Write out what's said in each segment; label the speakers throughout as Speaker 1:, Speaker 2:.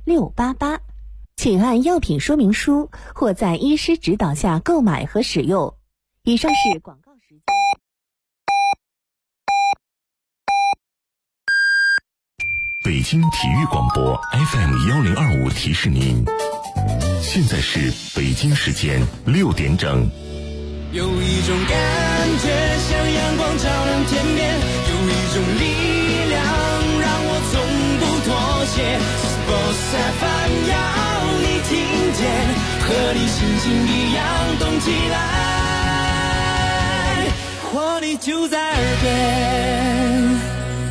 Speaker 1: 688，请按药品说明书或在医师指导下购买和使用。以上是广告时间。
Speaker 2: 北京体育广播 FM1025 提示您，现在是北京时间6点整。
Speaker 3: 有一种感觉像阳光照亮天边，有一种力量让我从不妥协。Sports FM 要你听见，和你心情一样动起来，活力就在耳边。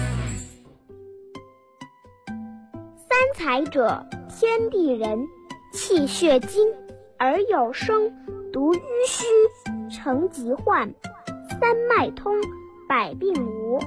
Speaker 4: 三才者，天地人，气血精，而有声，独淤虚，成疾患，三脉通，百病无。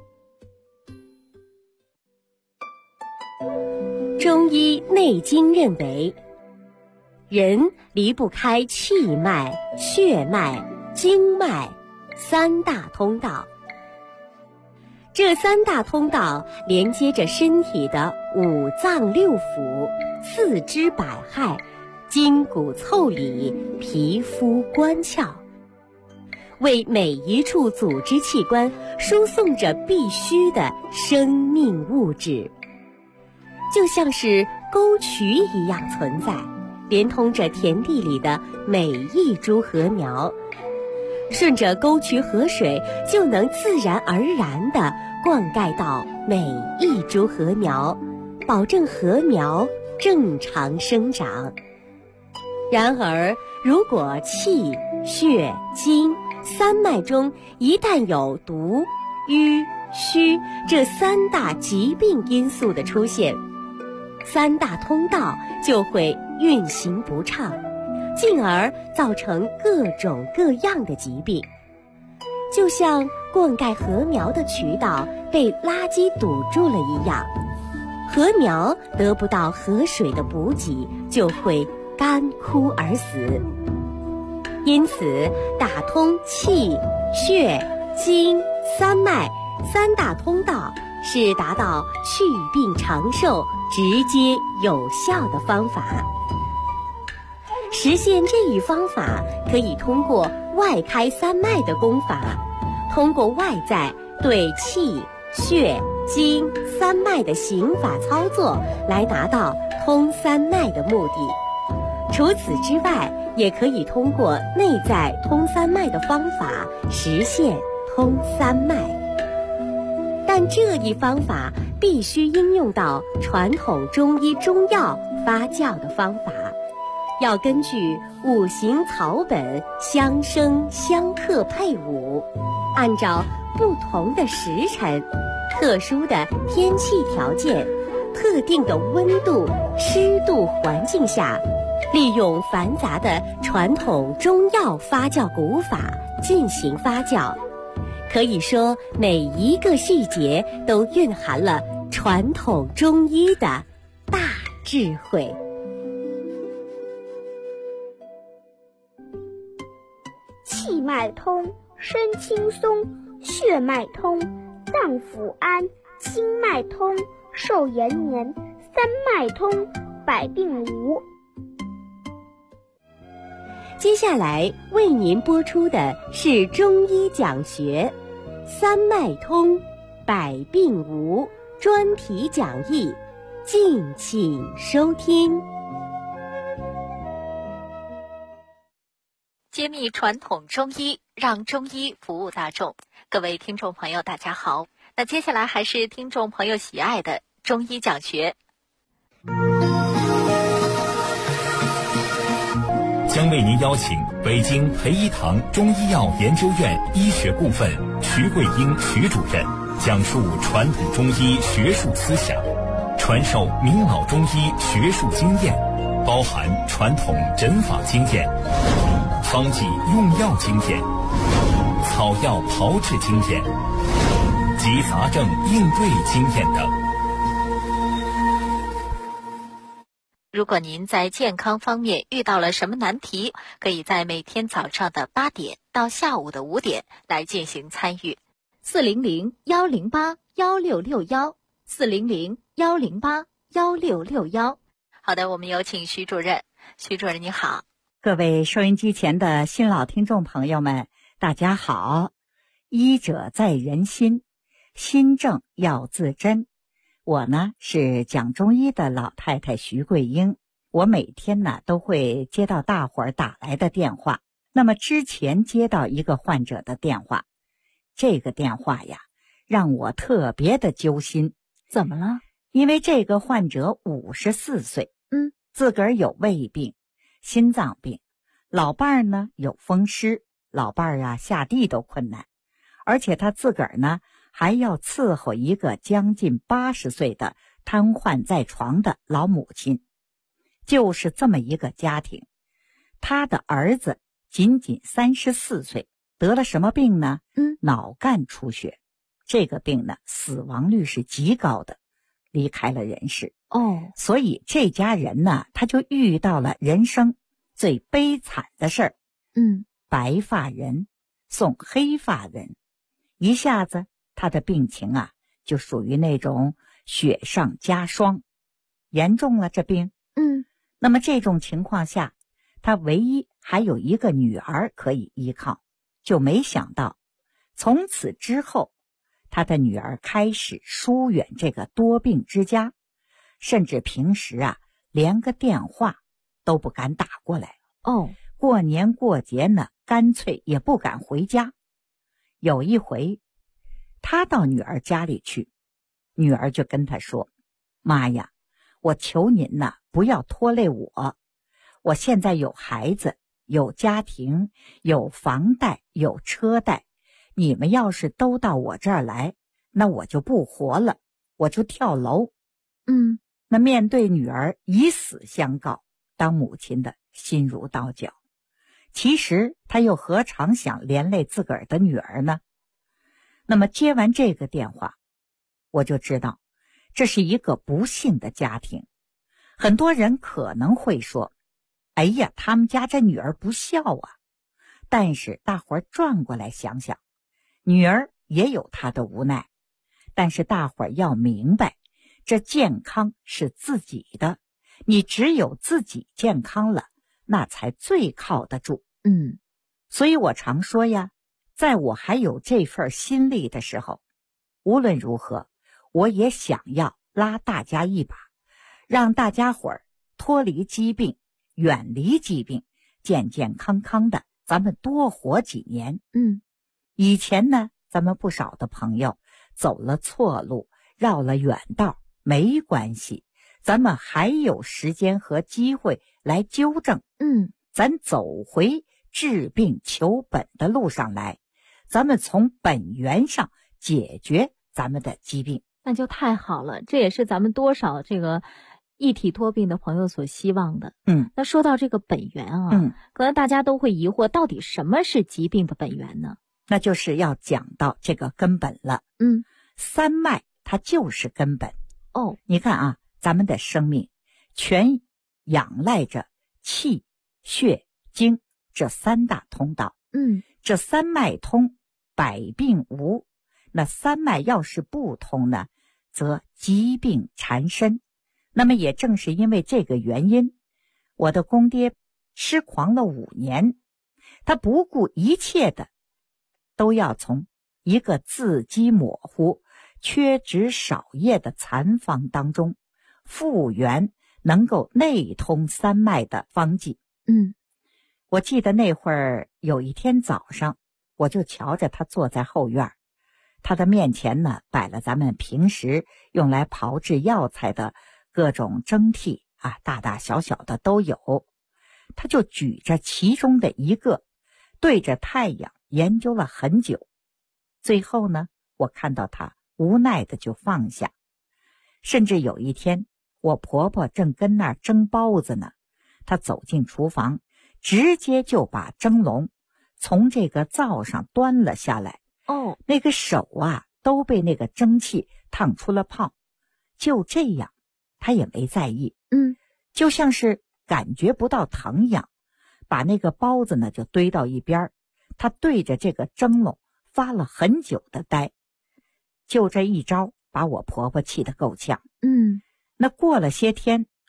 Speaker 5: 中医内经认为，人离不开气脉、血脉、经脉三大通道。这三大通道连接着身体的五脏六腑、四肢百骸、筋骨腠理、皮肤关窍，为每一处组织器官输送着必须的生命物质，就像是沟渠一样存在，连通着田地里的每一株禾苗。顺着沟渠河水，就能自然而然地灌溉到每一株禾苗，保证禾苗正常生长。然而，如果气、血、精三脉中一旦有毒、瘀、虚这三大疾病因素的出现，三大通道就会运行不畅，进而造成各种各样的疾病。就像灌溉禾苗的渠道被垃圾堵住了一样，禾苗得不到河水的补给，就会干枯而死。因此，打通气、血、精、三脉三大通道是达到祛病长寿、直接有效的方法。实现这一方法，可以通过外开三脉的功法，通过外在对气、血、精三脉的行法操作来达到通三脉的目的。除此之外，也可以通过内在通三脉的方法实现通三脉。但这一方法必须应用到传统中医中药发酵的方法，要根据五行草本相生相克配伍，按照不同的时辰、特殊的天气条件、特定的温度、湿度环境下，利用繁杂的传统中药发酵古法进行发酵。可以说，每一个细节都蕴含了传统中医的大智慧。
Speaker 4: 气脉通，身轻松；血脉通，脏腑安；经脉通，寿延年；三脉通，百病无。
Speaker 5: 接下来为您播出的是中医讲学三脉通，百病无专题讲义，敬请收听。
Speaker 6: 揭秘传统中医，让中医服务大众。各位听众朋友大家好，那接下来还是听众朋友喜爱的中医讲学。
Speaker 7: 将为您邀请北京培一堂中医药研究院医学部分徐桂英徐主任讲述传统中医学术思想，传授明老中医学术经验，包含传统诊法经验、方剂用药经验、草药炮制经验及杂症应对经验等。
Speaker 6: 如果您在健康方面遇到了什么难题，可以在每天早上的8点到下午的5点来进行参与。
Speaker 8: 400-108-1661，400-108-1661。
Speaker 6: 好的，我们有请徐主任。徐主任你好。
Speaker 8: 各位收音机前的新老听众朋友们，大家好。医者在人心，心正要自珍。我呢是讲中医的老太太徐桂英，我每天呢都会接到大伙儿打来的电话。那么之前接到一个患者的电话，这个电话呀让我特别的揪心。
Speaker 1: 怎么了？
Speaker 8: 因为这个患者54岁，自个儿有胃病、心脏病，老伴儿呢有风湿，老伴儿啊下地都困难，而且他自个儿呢还要伺候一个将近80岁的瘫痪在床的老母亲。就是这么一个家庭，他的儿子仅仅34岁，得了什么病呢？脑干出血。这个病呢死亡率是极高的，离开了人世。所以这家人呢他就遇到了人生最悲惨的事儿。白发人送黑发人，一下子他的病情啊就属于那种雪上加霜，严重了这病。那么这种情况下，他唯一还有一个女儿可以依靠，就没想到从此之后他的女儿开始疏远这个多病之家，甚至平时啊连个电话都不敢打过来。过年过节呢干脆也不敢回家。有一回他到女儿家里去，女儿就跟他说，妈呀，我求您呐，不要拖累我现在有孩子，有家庭，有房贷，有车贷，你们要是都到我这儿来，那我就不活了，我就跳楼。那面对女儿以死相告，当母亲的心如刀绞。其实他又何尝想连累自个儿的女儿呢？那么接完这个电话，我就知道这是一个不幸的家庭。很多人可能会说，哎呀，他们家这女儿不孝啊。但是大伙儿转过来想想，女儿也有她的无奈。但是大伙儿要明白，这健康是自己的，你只有自己健康了，那才最靠得住。所以我常说呀，在我还有这份心力的时候，无论如何我也想要拉大家一把，让大家伙儿脱离疾病，远离疾病，健健康康的，咱们多活几年。以前呢咱们不少的朋友走了错路，绕了远道，没关系，咱们还有时间和机会来纠正。咱走回治病求本的路上来，咱们从本源上解决咱们的疾病。
Speaker 1: 那就太好了，这也是咱们多少这个一体多病的朋友所希望的。那说到这个本源啊，可能大家都会疑惑，到底什么是疾病的本源呢？
Speaker 8: 那就是要讲到这个根本了。三脉它就是根本。你看啊，咱们的生命全仰赖着气、血、精这三大通道。这三脉通，百病无。那三脉要是不通呢，则疾病缠身。那么也正是因为这个原因，我的公爹痴狂了5年，他不顾一切的都要从一个字迹模糊、缺脂少液的残方当中复原能够内通三脉的方剂。我记得那会儿有一天早上，我就瞧着他坐在后院，他的面前呢摆了咱们平时用来炮制药材的各种蒸屉啊，大大小小的都有。他就举着其中的一个，对着太阳研究了很久。最后呢，我看到他无奈的就放下。甚至有一天，我婆婆正跟那儿蒸包子呢，她走进厨房，直接就把蒸笼从这个灶上端了下来。那个手啊都被那个蒸汽烫出了泡。就这样，她也没在意，就像是感觉不到疼一样，把那个包子呢就堆到一边。她对着这个蒸笼发了很久的呆。就这一招把我婆婆气得够呛。那过了些天，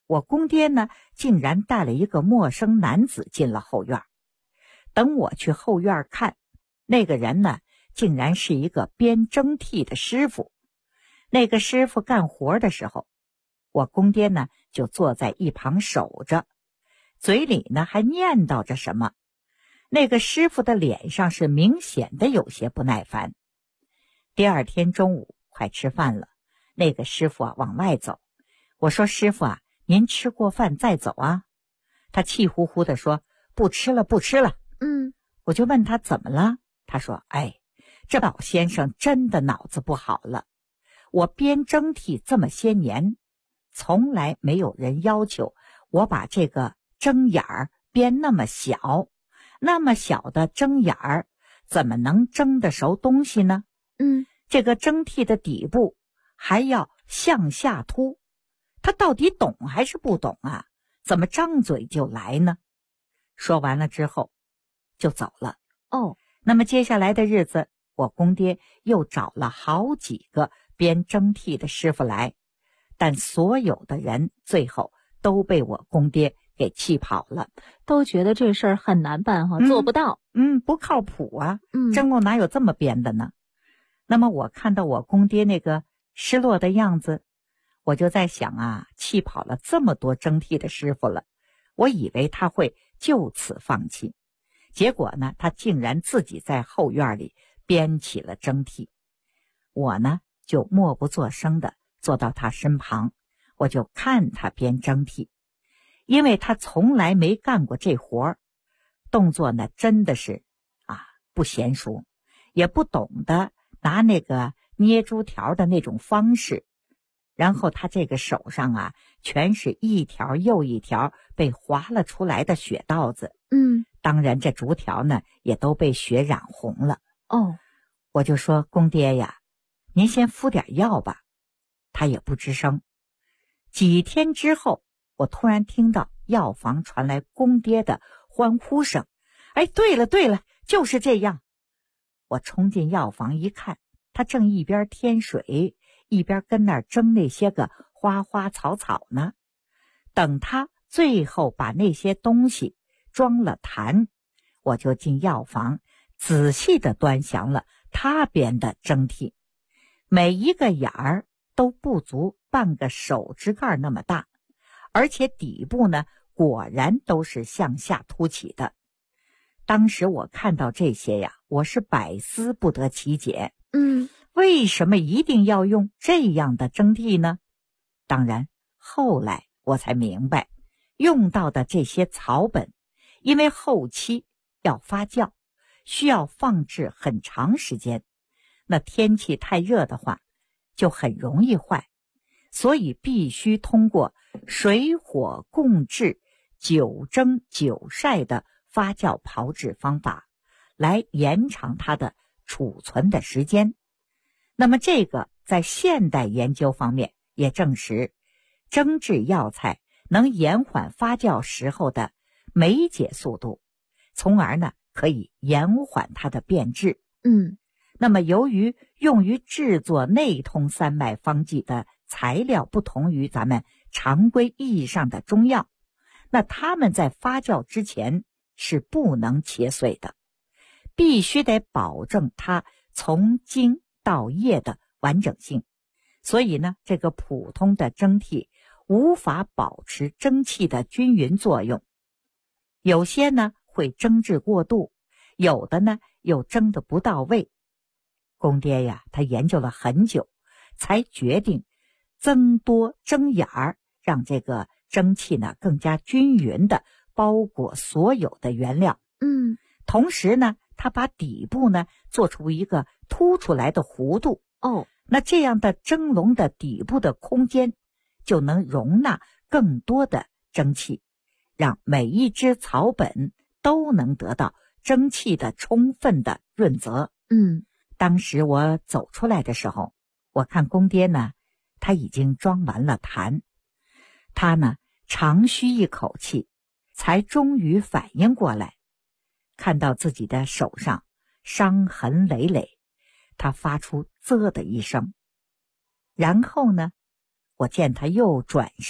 Speaker 8: 我公爹呢，竟然带了一个陌生男子进了后院。等我去后院看，那个人呢，竟然是一个编蒸屉的师傅。那个师傅干活的时候，我公爹呢就坐在一旁守着，嘴里呢还念叨着什么。那个师傅的脸上是明显的有些不耐烦。第二天中午快吃饭了，那个师傅往外走。我说师傅您吃过饭再走啊。他气呼呼地说不吃了。我就问他怎么了，他说这老先生真的脑子不好了。我编蒸屉这么些年，从来没有人要求我把这个蒸眼儿编那么小，那么小的蒸眼儿怎么能蒸得熟东西呢？这个蒸屉的底部还要向下凸，他到底懂还是不懂啊？怎么张嘴就来呢？说完了之后就走了。那么接下来的日子，我公爹又找了好几个编蒸屉的师傅来，但所有的人最后都被我公爹给气跑了，
Speaker 1: 都觉得这事儿很难办做不到。
Speaker 8: 不靠谱啊。蒸笼哪有这么编的呢？那么我看到我公爹那个失落的样子，我就在想气跑了这么多蒸屉的师傅了，我以为他会就此放弃，结果呢，他竟然自己在后院里编起了蒸屉。我呢就默不作声的坐到他身旁，我就看他编蒸屉。因为他从来没干过这活儿，动作呢真的是不娴熟，也不懂得拿那个捏猪条的那种方式。然后他这个手上全是一条又一条被划了出来的血道子。当然这竹条呢也都被血染红了。我就说公爹呀，您先敷点药吧。他也不吱声。几天之后，我突然听到药房传来公爹的欢呼声。对了，就是这样。我冲进药房一看，他正一边添水，一边跟那儿蒸那些个花花草草呢。等他最后把那些东西装了坛，我就进药房仔细地端详了他编的蒸屉。每一个眼儿都不足半个手指盖那么大，而且底部呢果然都是向下凸起的。当时我看到这些呀，我是百思不得其解。为什么一定要用这样的蒸屉呢？当然后来我才明白，用到的这些草本因为后期要发酵，需要放置很长时间，那天气太热的话就很容易坏，所以必须通过水火共治、久蒸久晒的发酵炮制方法来延长它的储存的时间。那么这个在现代研究方面也证实，蒸制药材能延缓发酵时候的酶解速度，从而呢可以延缓它的变质。那么由于用于制作内通三脉方剂的材料不同于咱们常规意义上的中药，那它们在发酵之前是不能切碎的，必须得保证它从茎到叶的完整性。所以呢，这个普通的蒸屉无法保持蒸汽的均匀作用，有些呢会蒸制过度，有的呢又蒸得不到位。公爹呀，他研究了很久，才决定增多蒸眼儿，让这个蒸汽呢更加均匀地包裹所有的原料。同时呢，他把底部呢做出一个凸出来的弧度。那这样的蒸笼的底部的空间就能容纳更多的蒸汽，让每一只草本都能得到蒸汽的充分的润泽。当时我走出来的时候，我看公爹呢，他已经装完了坛。他呢长吁一口气，才终于反应过来，看到自己的手上伤痕累累，他发出啧的一声。然后呢，我见他又转身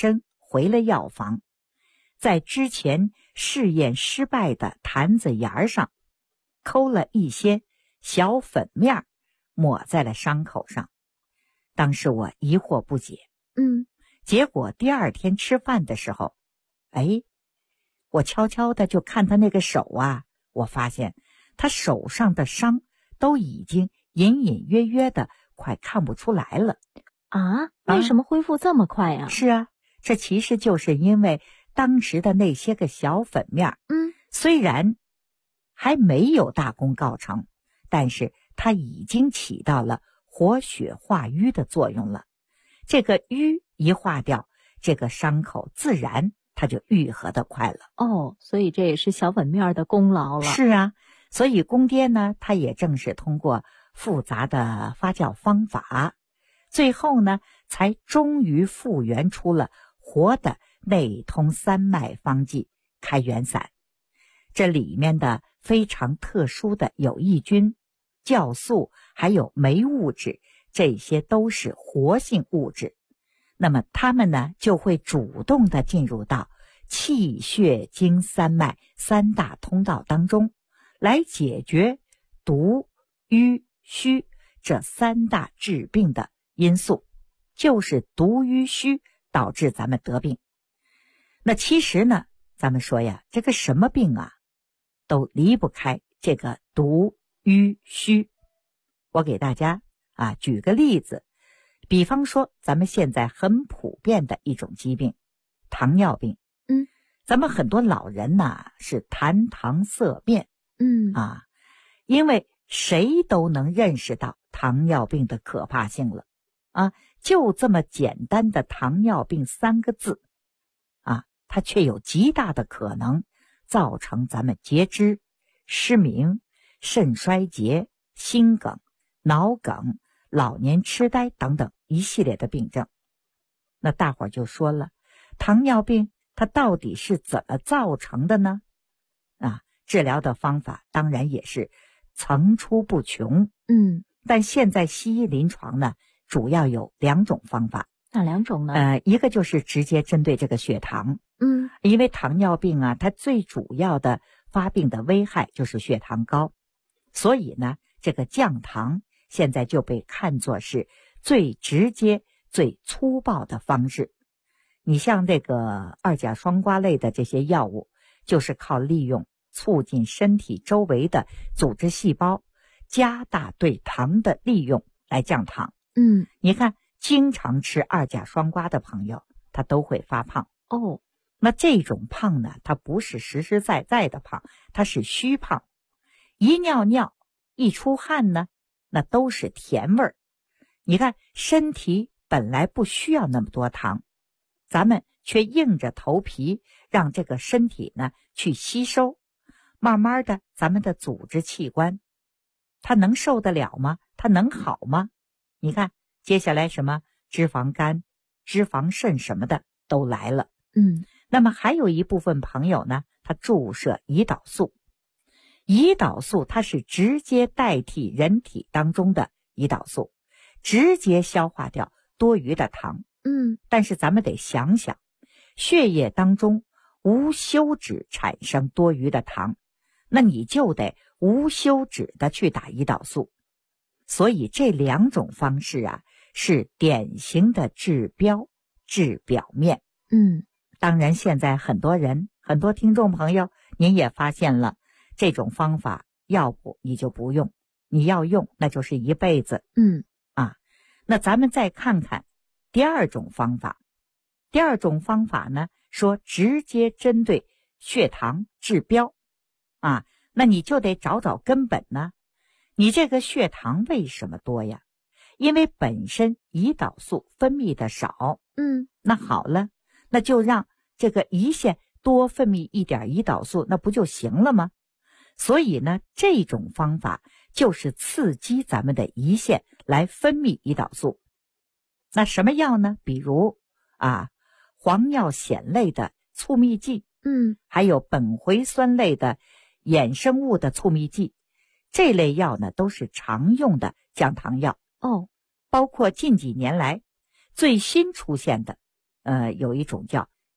Speaker 8: 回了药房，在之前试验失败的坛子沿上抠了一些小粉面，抹在了伤口上。当时我疑惑不解，结果第二天吃饭的时候，我悄悄的就看他那个手啊，我发现他手上的伤都已经隐隐约约的快看不出来了。
Speaker 1: 为什么恢复这么快啊？
Speaker 8: 是啊，这其实就是因为当时的那些个小粉面，虽然还没有大功告成，但是它已经起到了活血化瘀的作用了。这个瘀一化掉，这个伤口自然它就愈合得快了。
Speaker 1: 所以这也是小粉面的功劳了。
Speaker 8: 是啊，所以公爹呢，他也正是通过复杂的发酵方法，最后呢才终于复原出了活的内通三脉方剂开元散。这里面的非常特殊的有益菌、酵素还有酶物质，这些都是活性物质，那么它们呢就会主动的进入到气血经三脉三大通道当中，来解决毒、瘀、虚这三大治病的因素，就是毒、瘀、虚导致咱们得病。那其实呢，咱们说呀，这个什么病啊都离不开这个毒、瘀、虚。我给大家举个例子，比方说咱们现在很普遍的一种疾病，糖尿病。咱们很多老人是痰溏色变。因为谁都能认识到糖尿病的可怕性了就这么简单的糖尿病3个字它却有极大的可能造成咱们截肢、失明、肾衰竭、心梗、脑梗、老年痴呆等等一系列的病症。那大伙儿就说了，糖尿病它到底是怎么造成的呢？治疗的方法当然也是层出不穷。但现在西医临床呢，主要有2种方法。
Speaker 1: 哪2种呢？
Speaker 8: 一个就是直接针对这个血糖。因为糖尿病它最主要的发病的危害就是血糖高，所以呢，这个降糖现在就被看作是最直接、最粗暴的方式。你像这个2甲双胍类的这些药物，就是靠利用促进身体周围的组织细胞加大对糖的利用来降糖。你看经常吃2甲双胍的朋友，他都会发胖。那这种胖呢，它不是实实在在的胖，它是虚胖。一尿尿一出汗呢，那都是甜味儿。你看身体本来不需要那么多糖，咱们却硬着头皮让这个身体呢去吸收，慢慢的咱们的组织器官它能受得了吗？它能好吗？你看接下来什么脂肪肝、脂肪肾什么的都来了。那么还有一部分朋友呢，他注射胰岛素。胰岛素它是直接代替人体当中的胰岛素，直接消化掉多余的糖。但是咱们得想想，血液当中无休止产生多余的糖，那你就得无休止的去打胰岛素。所以这2种方式是典型的治标治表面。当然现在很多听众朋友您也发现了，这种方法要不你就不用，你要用那就是一辈子。那咱们再看看第2种方法。第2种方法呢，说直接针对血糖治标那你就得找根本呢。你这个血糖为什么多呀？因为本身胰岛素分泌的少。那好了，那就让这个胰腺多分泌一点胰岛素，那不就行了吗？所以呢，这种方法就是刺激咱们的胰腺来分泌胰岛素。那什么药呢？比如磺尿酰类的促泌剂，还有苯回酸类的衍生物的促泌剂，这类药呢都是常用的降糖药。包括近几年来最新出现的有一种叫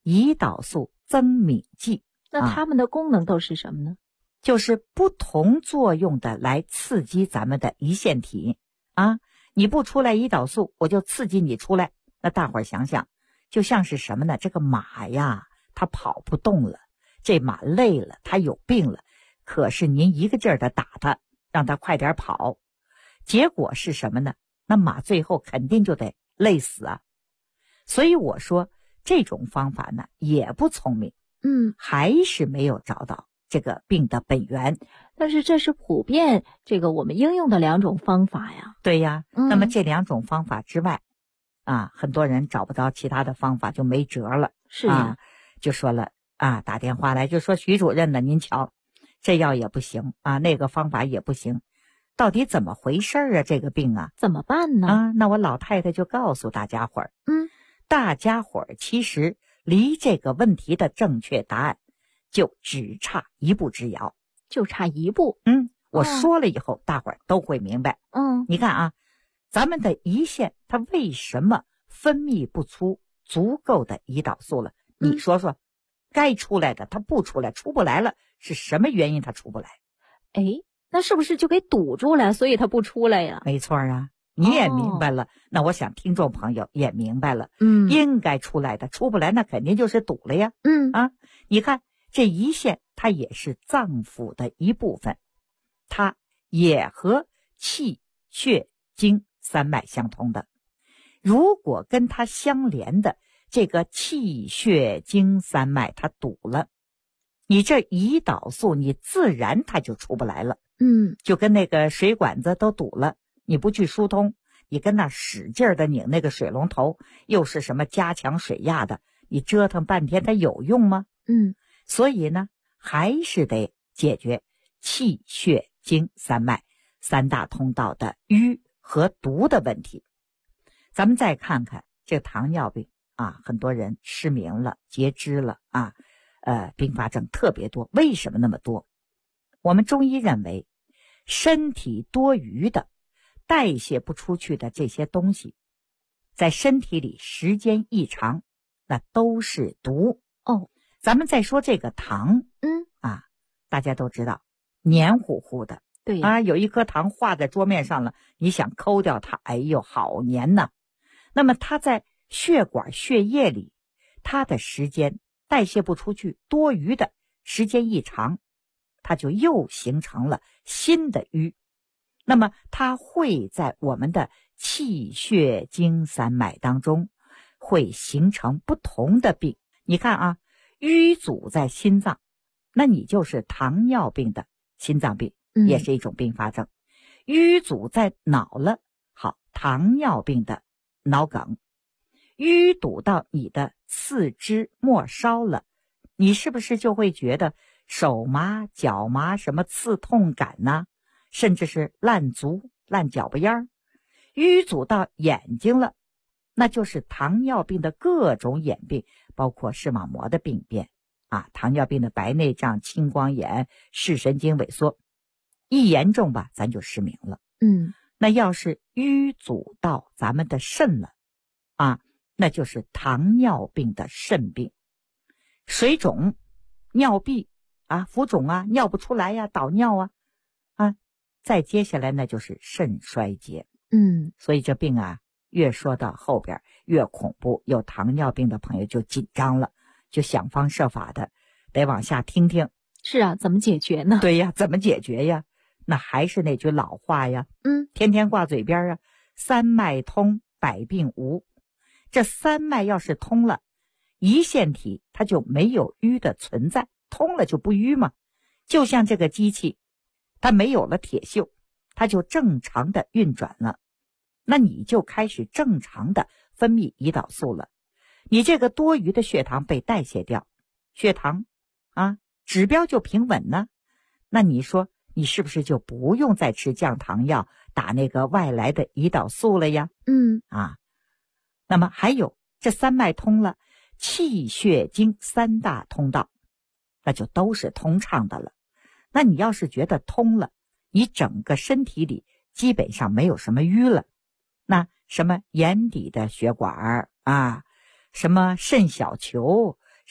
Speaker 8: 胰岛素增敏剂。
Speaker 1: 那它们的功能都是什么呢？
Speaker 8: 就是不同作用的来刺激咱们的胰腺体啊。你不出来胰岛素，我就刺激你出来。那大伙儿想想，就像是什么呢？这个马呀，它跑不动了，这马累了，它有病了，可是您一个劲儿的打它，让它快点跑，结果是什么呢？那马最后肯定就得累死啊。所以我说这种方法呢也不聪明，还是没有找到这个病的本源。
Speaker 1: 但是这是普遍这个我们应用的2种方法呀。
Speaker 8: 对呀，那么这2种方法之外啊，很多人找不着其他的方法就没辙了。
Speaker 1: 是呀，
Speaker 8: 就说了啊，打电话来就说徐主任呢，您瞧，这药也不行啊，那个方法也不行，到底怎么回事啊？这个病啊，
Speaker 1: 怎么办呢？
Speaker 8: 啊，那我老太太就告诉大家伙儿，大家伙儿其实离这个问题的正确答案就只差一步之遥，
Speaker 1: 就差一步。
Speaker 8: 我说了以后，大伙儿都会明白。你看啊，咱们的胰腺它为什么分泌不出足够的胰岛素了？你说说，该出来的它不出来，出不来了，是什么原因它出不来？
Speaker 1: 那是不是就给堵住了，所以它不出来呀？
Speaker 8: 没错啊，你也明白了，那我想听众朋友也明白了。应该出来的出不来，那肯定就是堵了呀。你看这胰腺它也是脏腑的一部分，它也和气血经三脉相通的。如果跟它相连的这个气血经三脉它堵了，你这胰岛素你自然它就出不来了。就跟那个水管子都堵了，你不去疏通，你跟那使劲的拧那个水龙头，又是什么加强水压的，你折腾半天它有用吗？所以呢，还是得解决气血经三脉3大通道的瘀和毒的问题。咱们再看看这个糖尿病啊，很多人失明了，截肢了啊，并发症特别多。为什么那么多？我们中医认为，身体多余的代谢不出去的这些东西，在身体里时间一长，那都是毒。咱们再说这个糖，大家都知道黏糊糊的，
Speaker 1: 对
Speaker 8: 啊，有一颗糖画在桌面上了，你想抠掉它，哎呦，好黏呐。那么它在血管血液里，它的时间代谢不出去，多余的时间一长，它就又形成了新的瘀。那么它会在我们的气血经三脉当中会形成不同的病。你看啊，瘀阻在心脏，那你就是糖尿病的心脏病，也是一种并发症。瘀阻在脑了，好，糖尿病的脑梗。淤堵到你的四肢末梢了，你是不是就会觉得手麻脚麻，什么刺痛感呢？甚至是烂足烂脚巴烟儿。淤阻到眼睛了，那就是糖尿病的各种眼病，包括视网膜的病变啊，糖尿病的白内障、青光眼、视神经萎缩，一严重吧，咱就失明了。那要是淤阻到咱们的肾了啊，那就是糖尿病的肾病，水肿、尿闭啊、浮肿啊、尿不出来呀、倒尿啊，再接下来那就是肾衰竭。所以这病啊，越说到后边越恐怖，有糖尿病的朋友就紧张了，就想方设法的得往下听听。
Speaker 1: 是啊，怎么解决呢？
Speaker 8: 对呀，怎么解决呀？那还是那句老话呀，天天挂嘴边啊，三脉通，百病无。这三脉要是通了，胰腺体它就没有瘀的存在，通了就不瘀嘛。就像这个机器，它没有了铁锈，它就正常的运转了，那你就开始正常的分泌胰岛素了。你这个多余的血糖被代谢掉，血糖啊指标就平稳呢。那你说你是不是就不用再吃降糖药，打那个外来的胰岛素了呀？那么还有这三脉通了，气血经三大通道那就都是通畅的了。那你要是觉得通了，你整个身体里基本上没有什么瘀了，那什么眼底的血管啊，什么肾小球、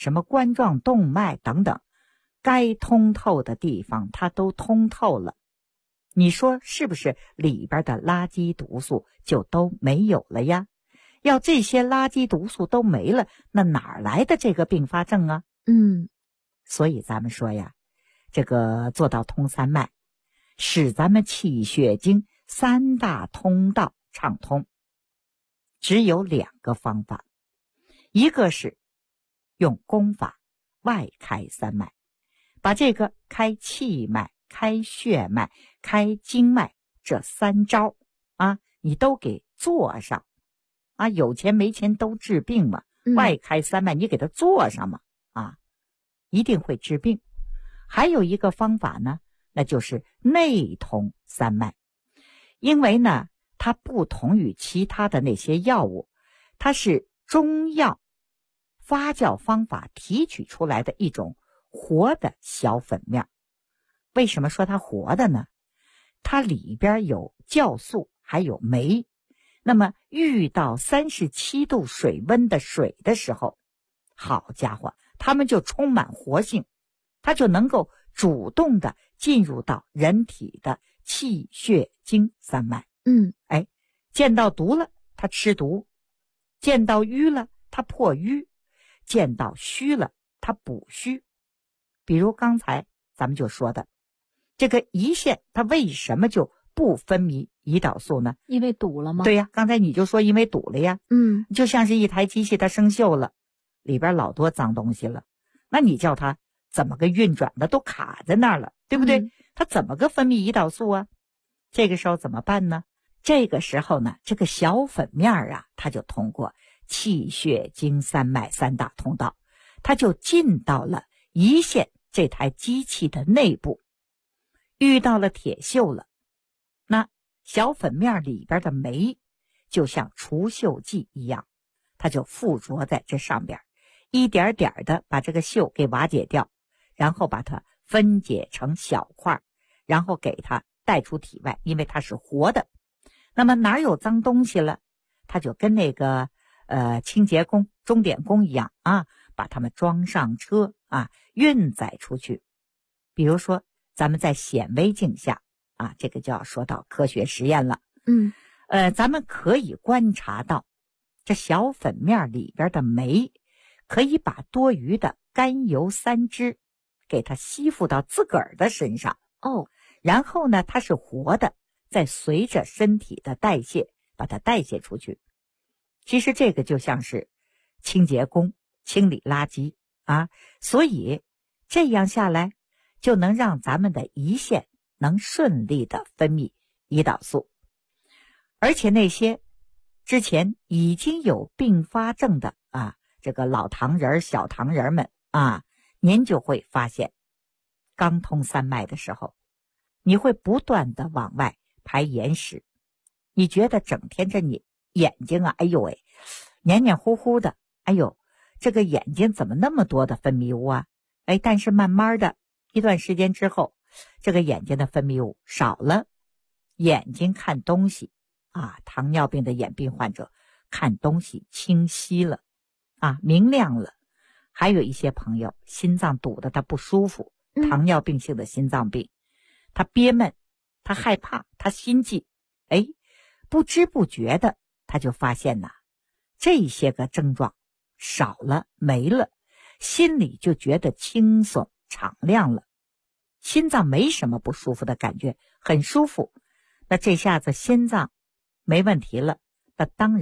Speaker 8: 什么冠状动脉等等，该通透的地方它都通透了，你说是不是里边的垃圾毒素就都没有了呀？要这些垃圾毒素都没了，那哪来的这个并发症啊？所以咱们说呀，这个做到通三脉，使咱们气血经三大通道畅通，只有2个方法。一个是用功法外开三脉，把这个开气脉、开血脉、开经脉这3招啊，你都给做上啊，有钱没钱都治病嘛，外开三脉你给它做上嘛啊，一定会治病。还有一个方法呢，那就是内通三脉。因为呢，它不同于其他的那些药物，它是中药发酵方法提取出来的一种活的小粉面。为什么说它活的呢？它里边有酵素还有酶，那么遇到37度水温的水的时候，好家伙，它们就充满活性，它就能够主动的进入到人体的气血经三脉。见到毒了它吃毒，见到瘀了它破瘀，见到虚了它补虚。比如刚才咱们就说的这个胰腺，它为什么就不分泌胰岛素呢？
Speaker 1: 因为堵了吗？
Speaker 8: 对呀，刚才你就说因为堵了呀。就像是一台机器它生锈了，里边老多脏东西了，那你叫它怎么个运转的，都卡在那儿了，对不对？它怎么个分泌胰岛素啊？这个时候怎么办呢？这个时候呢，这个小粉面啊，它就通过气血经三脉3大通道，它就进到了胰腺这台机器的内部，遇到了铁锈了，那小粉面里边的酶就像除锈剂一样，它就附着在这上边，一点点的把这个锈给瓦解掉，然后把它分解成小块，然后给它带出体外，因为它是活的。那么哪有脏东西了，它就跟那个清洁工、钟点工一样啊，把它们装上车啊，运载出去。比如说咱们在显微镜下啊，这个就要说到科学实验了。咱们可以观察到这小粉面里边的酶可以把多余的甘油三酯给它吸附到自个儿的身上然后呢，它是活的，再随着身体的代谢把它代谢出去。其实这个就像是清洁工清理垃圾啊，所以这样下来就能让咱们的胰腺能顺利的分泌胰岛素。而且那些之前已经有并发症的啊，这个老糖人小糖人们啊，您就会发现刚通三脉的时候，你会不断的往外排眼屎，你觉得整天这你眼睛啊，哎呦喂，黏黏糊糊的，哎呦，这个眼睛怎么那么多的分泌物啊？但是慢慢的一段时间之后，这个眼睛的分泌物少了，眼睛看东西啊，糖尿病的眼病患者看东西清晰了啊，明亮了。还有一些朋友心脏堵得他不舒服，糖尿病性的心脏病，他憋闷，他害怕，他心悸，不知不觉的他就发现这些个症状少了没了，心里就觉得轻松敞亮了，心脏没什么不舒服的感觉，很舒服。那这下子心脏没问题了，那当然